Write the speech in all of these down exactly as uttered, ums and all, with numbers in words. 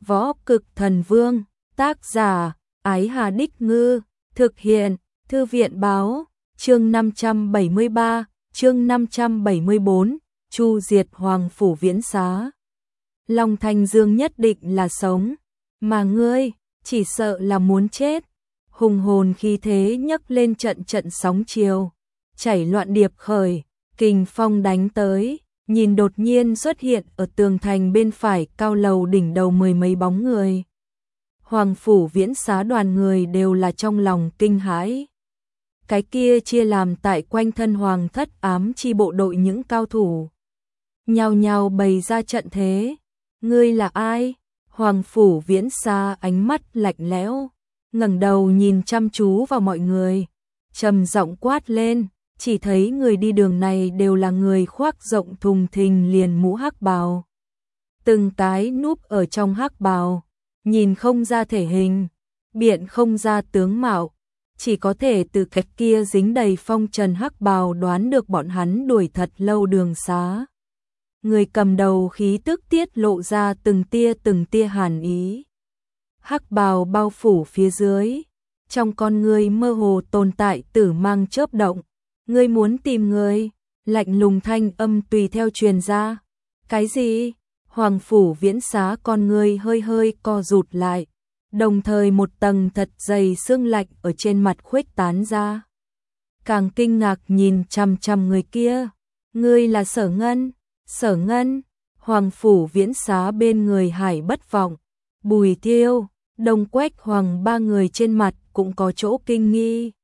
Võ Cực Thần Vương, tác giả, Ái Hà Đích Ngư, thực hiện, Thư viện Báo, chương năm trăm bảy mươi ba, chương năm trăm bảy mươi bốn, Chu diệt Hoàng Phủ Viễn Xá. Long Thanh Dương nhất định là sống, mà ngươi, chỉ sợ là muốn chết. Hùng hồn khí thế nhấc lên trận trận sóng chiều, chảy loạn điệp khởi, kình phong đánh tới, nhìn đột nhiên xuất hiện ở tường thành bên phải cao lầu đỉnh đầu mười mấy bóng người. Hoàng Phủ Viễn Xá đoàn người đều là trong lòng kinh hãi. Cái kia chia làm tại quanh thân Hoàng Thất ám chi bộ đội những cao thủ. Nhao nhao bày ra trận thế. Ngươi là ai? Hoàng Phủ Viễn Xá ánh mắt lạnh lẽo, ngẩng đầu nhìn chăm chú vào mọi người, trầm giọng quát lên, chỉ thấy người đi đường này đều là người khoác rộng thùng thình liền mũ hắc bào. Từng cái núp ở trong hắc bào, nhìn không ra thể hình, biện không ra tướng mạo, chỉ có thể từ cách kia dính đầy phong trần hắc bào đoán được bọn hắn đuổi thật lâu đường xá. Người cầm đầu khí tức tiết lộ ra từng tia từng tia hàn ý. Hắc bào bao phủ phía dưới, trong con người mơ hồ tồn tại tử mang chớp động. Ngươi muốn tìm người? Lạnh lùng thanh âm tùy theo truyền ra. Cái gì? Hoàng Phủ Viễn Xá con người hơi hơi co rụt lại, đồng thời một tầng thật dày sương lạnh ở trên mặt khuếch tán ra. Càng kinh ngạc nhìn chằm chằm người kia. Ngươi là Sở Ngân? Sở Ngân? Hoàng Phủ Viễn Xá bên người Hải Bất Vọng, Bùi Tiêu, Đông Quách Hoàng ba người trên mặt cũng có chỗ kinh nghi.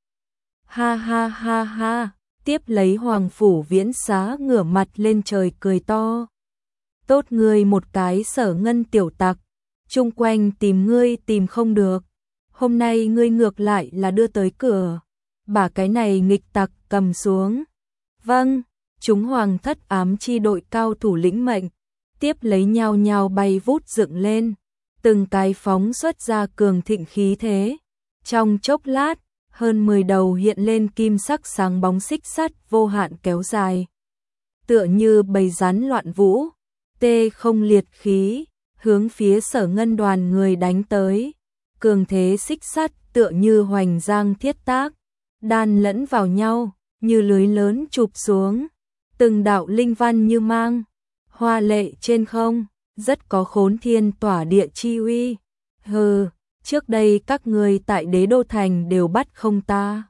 Ha ha ha ha, tiếp lấy Hoàng Phủ Viễn Xá ngửa mặt lên trời cười to. Tốt ngươi một cái Sở Ngân tiểu tặc, chung quanh tìm ngươi tìm không được. Hôm nay ngươi ngược lại là đưa tới cửa, bả cái này nghịch tặc cầm xuống. Vâng, chúng Hoàng Thất ám chi đội cao thủ lĩnh mệnh, tiếp lấy nhau nhau bay vút dựng lên, từng cái phóng xuất ra cường thịnh khí thế. Trong chốc lát, hơn mười đầu hiện lên kim sắc sáng bóng xích sắt vô hạn kéo dài. Tựa như bầy rắn loạn vũ, tê không liệt khí, hướng phía Sở Ngân đoàn người đánh tới. Cường thế xích sắt tựa như hoành giang thiết tác, đan lẫn vào nhau, như lưới lớn chụp xuống. Từng đạo linh văn như mang, hoa lệ trên không, rất có khốn thiên tỏa địa chi uy. Hừ, trước đây các người tại Đế Đô Thành đều bắt không ta,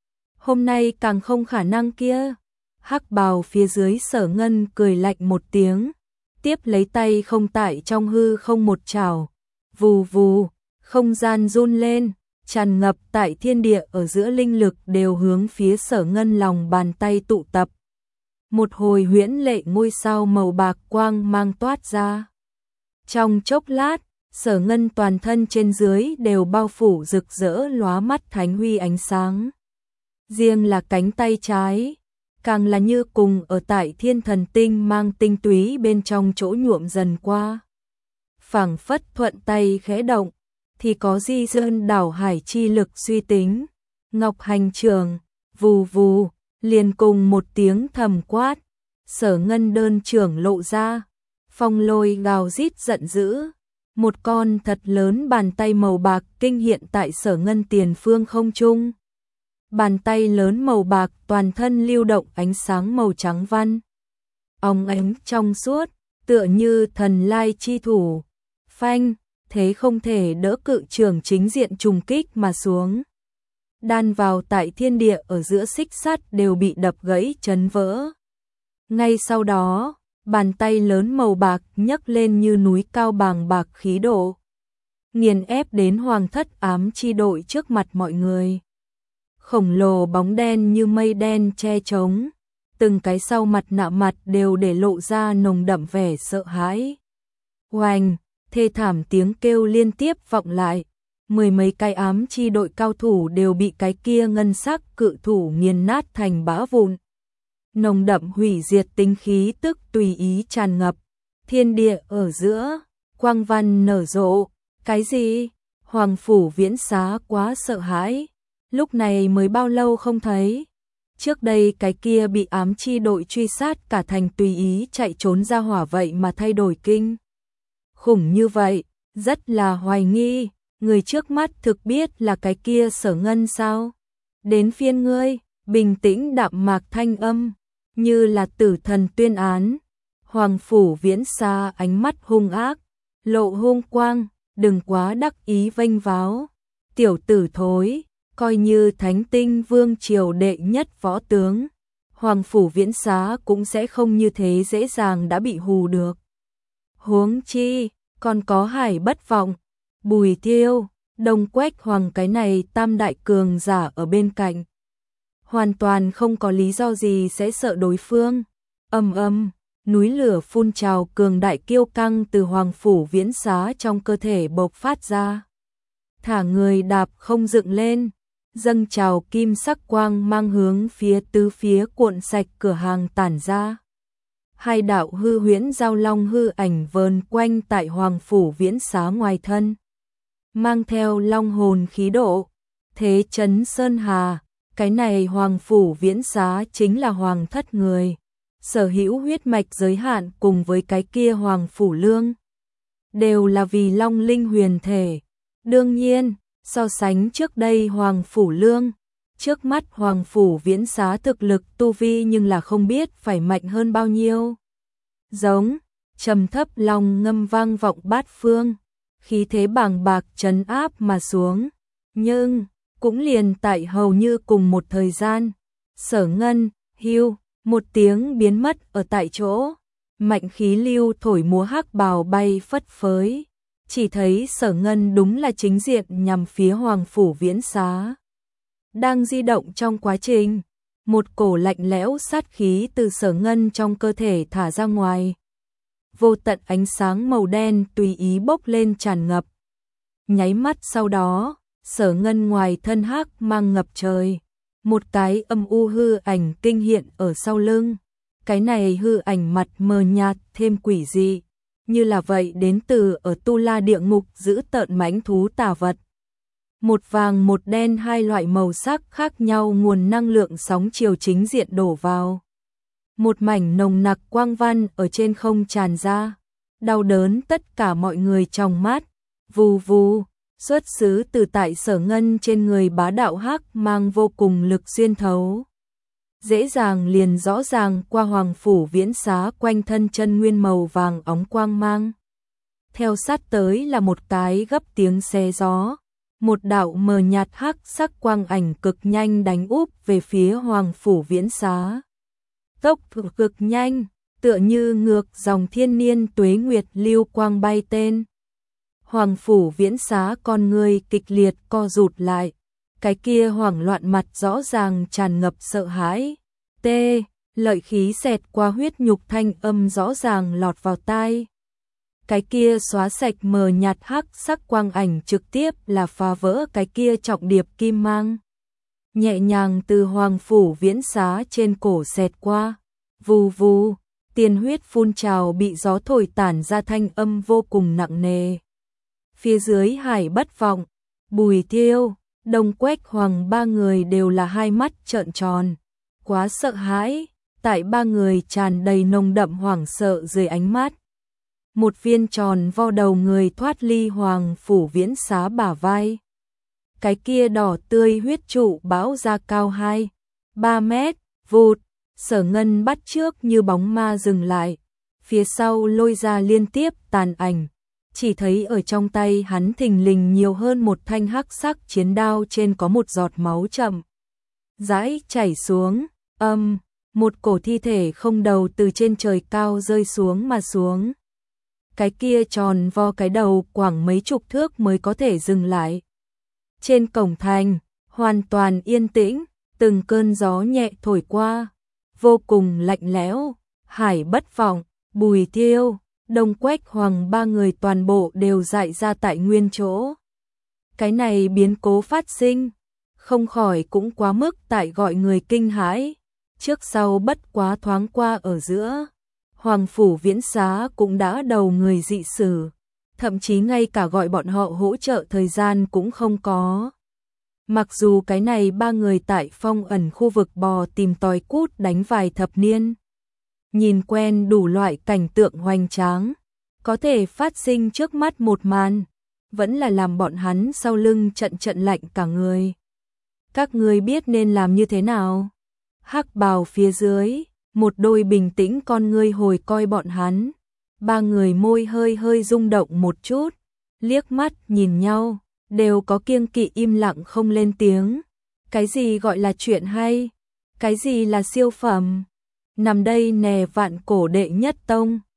hôm nay càng không khả năng kia. Hắc bào phía dưới Sở Ngân cười lạnh một tiếng, tiếp lấy tay không tại trong hư không một chảo, vù vù, không gian run lên, tràn ngập tại thiên địa ở giữa linh lực đều hướng phía Sở Ngân lòng bàn tay tụ tập. Một hồi huyễn lệ ngôi sao màu bạc quang mang toát ra. Trong chốc lát, Sở Ngân toàn thân trên dưới đều bao phủ rực rỡ lóa mắt thánh huy ánh sáng. Riêng là cánh tay trái, càng là như cùng ở tại thiên thần tinh mang tinh túy bên trong chỗ nhuộm dần qua. Phảng phất thuận tay khẽ động, thì có di sơn đảo hải chi lực suy tính. Ngọc hành trường, vù vù, liền cùng một tiếng thầm quát. Sở Ngân đơn trưởng lộ ra, phong lôi gào rít giận dữ. Một con thật lớn bàn tay màu bạc kinh hiện tại Sở Ngân tiền phương không trung. Bàn tay lớn màu bạc toàn thân lưu động ánh sáng màu trắng văn. Óng ánh trong suốt, tựa như thần lai chi thủ. Phanh, thế không thể đỡ cự trường chính diện trùng kích mà xuống. Đan vào tại thiên địa ở giữa xích sắt đều bị đập gãy chấn vỡ. Ngay sau đó, bàn tay lớn màu bạc nhấc lên như núi cao bàng bạc khí độ, nghiền ép đến Hoàng Thất ám chi đội trước mặt mọi người. Khổng lồ bóng đen như mây đen che trống, từng cái sau mặt nạ mặt đều để lộ ra nồng đậm vẻ sợ hãi. Oanh, thê thảm tiếng kêu liên tiếp vọng lại, mười mấy cái ám chi đội cao thủ đều bị cái kia ngân sắc cự thủ nghiền nát thành bã vụn. Nồng đậm hủy diệt tinh khí tức tùy ý tràn ngập, thiên địa ở giữa, quang văn nở rộ. Cái gì? Hoàng Phủ Viễn Xá quá sợ hãi, lúc này mới bao lâu không thấy. Trước đây cái kia bị ám chi đội truy sát cả thành tùy ý chạy trốn ra hỏa vậy mà thay đổi kinh khủng như vậy. rất là hoài nghi, người trước mắt thực biết là cái kia Sở Ngân sao? Đến phiên ngươi, bình tĩnh đạm mạc thanh âm, như là tử thần tuyên án. Hoàng Phủ Viễn Xá ánh mắt hung ác, lộ hung quang, đừng quá đắc ý vênh váo. Tiểu tử thối, coi như Thánh Tinh Vương triều đệ nhất võ tướng, Hoàng Phủ Viễn Xá cũng sẽ không như thế dễ dàng đã bị hù được. Huống chi, còn có Hải Bất Vọng, Bùi Thiêu, Đông Quách Hoàng cái này tam đại cường giả ở bên cạnh. Hoàn toàn không có lý do gì sẽ sợ đối phương. Ầm ầm, núi lửa phun trào cường đại kiêu căng từ Hoàng Phủ Viễn Xá trong cơ thể bộc phát ra. Thả người đạp không dựng lên, dâng trào kim sắc quang mang hướng phía tứ phía cuộn sạch cửa hàng tản ra. Hai đạo hư huyễn giao long hư ảnh vờn quanh tại Hoàng Phủ Viễn Xá ngoài thân, mang theo long hồn khí độ, thế chấn sơn hà. Cái này Hoàng Phủ Viễn Xá chính là hoàng thất người, sở hữu huyết mạch giới hạn cùng với cái kia Hoàng Phủ Lương, đều là vì long linh huyền thể. Đương nhiên, so sánh trước đây Hoàng Phủ Lương, trước mắt Hoàng Phủ Viễn Xá thực lực tu vi nhưng là không biết phải mạnh hơn bao nhiêu. Giống, trầm thấp long ngâm vang vọng bát phương, khí thế bàng bạc trấn áp mà xuống. Nhưng, cũng liền tại hầu như cùng một thời gian, Sở Ngân, hưu, một tiếng biến mất ở tại chỗ, mạnh khí lưu thổi múa hắc bào bay phất phới. Chỉ thấy Sở Ngân đúng là chính diện nhằm phía Hoàng Phủ Viễn Xá. Đang di động trong quá trình, một cổ lạnh lẽo sát khí từ Sở Ngân trong cơ thể thả ra ngoài. Vô tận ánh sáng màu đen tùy ý bốc lên tràn ngập. Nháy mắt sau đó, Sở Ngân ngoài thân hắc mang ngập trời, một cái âm u hư ảnh kinh hiện ở sau lưng. Cái này hư ảnh mặt mờ nhạt thêm quỷ dị, như là vậy đến từ ở Tu La địa ngục giữ tợn mãnh thú tà vật. Một vàng một đen hai loại màu sắc khác nhau nguồn năng lượng sóng chiều chính diện đổ vào. Một mảnh nồng nặc quang văn ở trên không tràn ra, đau đớn tất cả mọi người trong mắt. Vù vù, xuất xứ từ tại Sở Ngân trên người bá đạo hắc mang vô cùng lực xuyên thấu, dễ dàng liền rõ ràng qua Hoàng Phủ Viễn Xá quanh thân chân nguyên màu vàng óng quang mang. Theo sát tới là một cái gấp tiếng xe gió, một đạo mờ nhạt hắc sắc quang ảnh cực nhanh đánh úp về phía Hoàng Phủ Viễn Xá. Tốc độ cực nhanh, tựa như ngược dòng thiên niên tuế nguyệt lưu quang bay tên. Hoàng Phủ Viễn Xá con người kịch liệt co rụt lại, cái kia hoảng loạn mặt rõ ràng tràn ngập sợ hãi. T, lợi khí xẹt qua huyết nhục thanh âm rõ ràng lọt vào tai. Cái kia xóa sạch mờ nhạt hắc sắc quang ảnh trực tiếp là phá vỡ cái kia trọng điệp kim mang. Nhẹ nhàng từ Hoàng Phủ Viễn Xá trên cổ xẹt qua, vù vù, tiền huyết phun trào bị gió thổi tản ra thanh âm vô cùng nặng nề. Phía dưới Hải Bất Vọng, Bùi Thiêu, Đông Quách Hoàng ba người đều là hai mắt trợn tròn, quá sợ hãi, tại ba người tràn đầy nồng đậm hoảng sợ dưới ánh mắt. Một viên tròn vo đầu người thoát ly Hoàng Phủ Viễn Xá bả vai. Cái kia đỏ tươi huyết trụ bão ra cao hai, ba mét, vụt, Sở Ngân bắt trước như bóng ma dừng lại, phía sau lôi ra liên tiếp tàn ảnh. Chỉ thấy ở trong tay hắn thình lình nhiều hơn một thanh hắc sắc chiến đao trên có một giọt máu chậm rãi chảy xuống, âm, một cổ thi thể không đầu từ trên trời cao rơi xuống mà xuống. Cái kia tròn vo cái đầu khoảng mấy chục thước mới có thể dừng lại. Trên cổng thành, hoàn toàn yên tĩnh, từng cơn gió nhẹ thổi qua, vô cùng lạnh lẽo. Hải Bất Vọng, Bùi Thiêu, Đông Quách Hoàng ba người toàn bộ đều dại ra tại nguyên chỗ. Cái này biến cố phát sinh, không khỏi cũng quá mức tại gọi người kinh hãi, trước sau bất quá thoáng qua ở giữa. Hoàng Phủ Viễn Xá cũng đã đầu người dị sử, thậm chí ngay cả gọi bọn họ hỗ trợ thời gian cũng không có. Mặc dù cái này ba người tại phong ẩn khu vực bò tìm tòi cút đánh vài thập niên, nhìn quen đủ loại cảnh tượng hoành tráng, có thể phát sinh trước mắt một màn, vẫn là làm bọn hắn sau lưng trận trận lạnh cả người. Các ngươi biết nên làm như thế nào? Hắc bào phía dưới, một đôi bình tĩnh con ngươi hồi coi bọn hắn. Ba người môi hơi hơi rung động một chút, liếc mắt nhìn nhau, đều có kiêng kỵ im lặng không lên tiếng. Cái gì gọi là chuyện hay? Cái gì là siêu phẩm? Nằm đây nè vạn cổ đệ nhất tông.